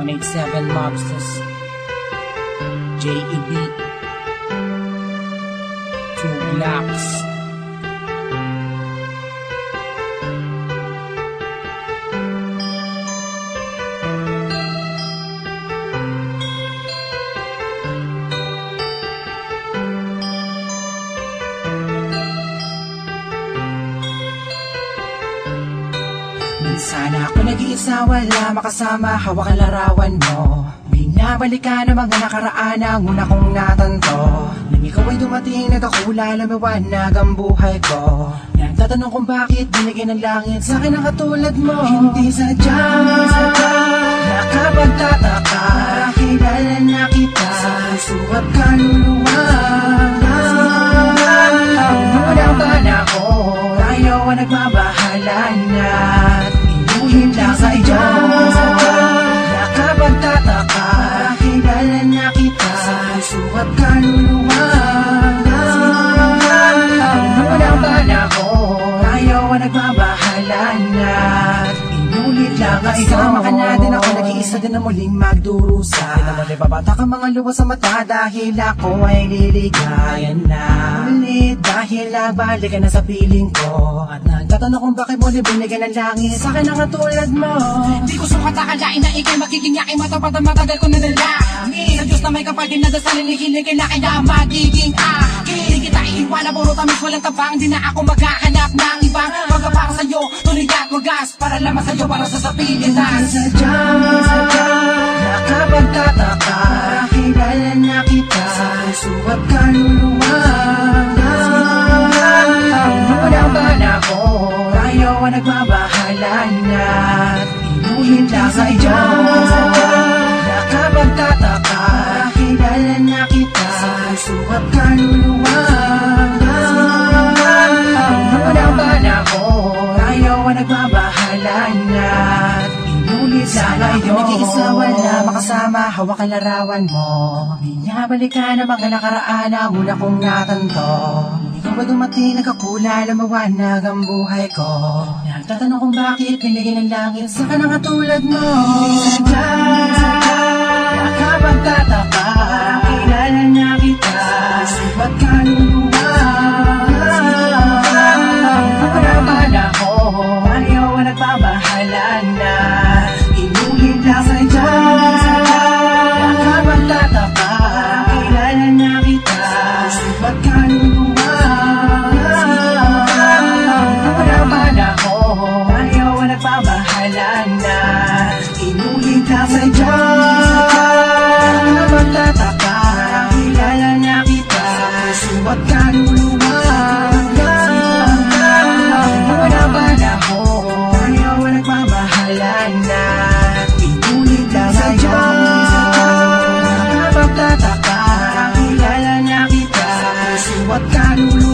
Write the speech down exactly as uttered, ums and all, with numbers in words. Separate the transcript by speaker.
Speaker 1: one eighty-seven Mobsters, J E B, Two Blocks.
Speaker 2: Minsan ako nag-iisa, wala makasama, hawak ang larawan mo. Binabalikan ang mga nakaraan ang una kong natanto. Nang ikaw ay dumating, nagkakula, lumiwanag ang buhay ko. Nagtatanong kung bakit binigyan ng langit sa akin ang katulad mo. Hindi sadya, nakapagtataka, kilala na kita sa puso at kaluluwa. Unang panahon, tayo ang nagmabahalan at inuhin lang sa iyo. Nakapagtataka, kilala na kita sa puso at kaluluwa. Unang panahon, tayo ang nagmabahalan at inulit lang sa iyo. Isama ka na din ako, nag-iisa din na muling magdurusa. Pinamali babata ka mga luwa sa mata dahil ako ay liligayan na ulit. Dahil nagbalik ka na sa piling ko at nagtatanong kung bakit mo binigyan ng langit sa akin ang katulad mo.
Speaker 3: Di ko sukat akalain na ikay magiging yakin, matapat na matagal ko na nalangin. Sa Diyos na may kapal din na dasalin, ikiligin na kaya magiging akin. Di kita iiwan, puro tamis walang tabang. Di na ako maghahanap ng ibang mga para sa'yo, tuloy at wagas, para lamang sa'yo, para sa sapilitan.
Speaker 2: Sadya, nakapagtataka, kilala na kita sa puso at kaluluwa. Unang panahon, tayo ang nagmabahalan at inuhin lang sa iyo. Nakapagtataka, kilala na kita sa puso at kaluluwa. Unang panahon, tayo ang nagmabahalan at inulit lang sa iyo. Nag-iisa, wala makasama, hawak ang larawan mo. Binabalikan ang mga nakaraan ang una kong natanto. Ikaw ba dumating, nagkakula, lumawanag ang buhay ko. Nagtatanong kung bakit binigyan ng langit sa kanang katulad mo. Sadya, nakapagtataka, kilala na kita, ba't kaluluwa? Unang panahon, ayaw ang nagbabahalan na inulit lang sa iyo. Nakapagtataka, kilala na kita, ba't kaluluwa? Nagbabahalan na inulit lang sa iyo. Nakapagtataka, kilala na kita sa puso at kaluluwa. Unang panahon, ayaw ang nagbabahalan na inulit lang sa iyo. Nakapagtataka, kilala na kita sa puso at kaluluwa.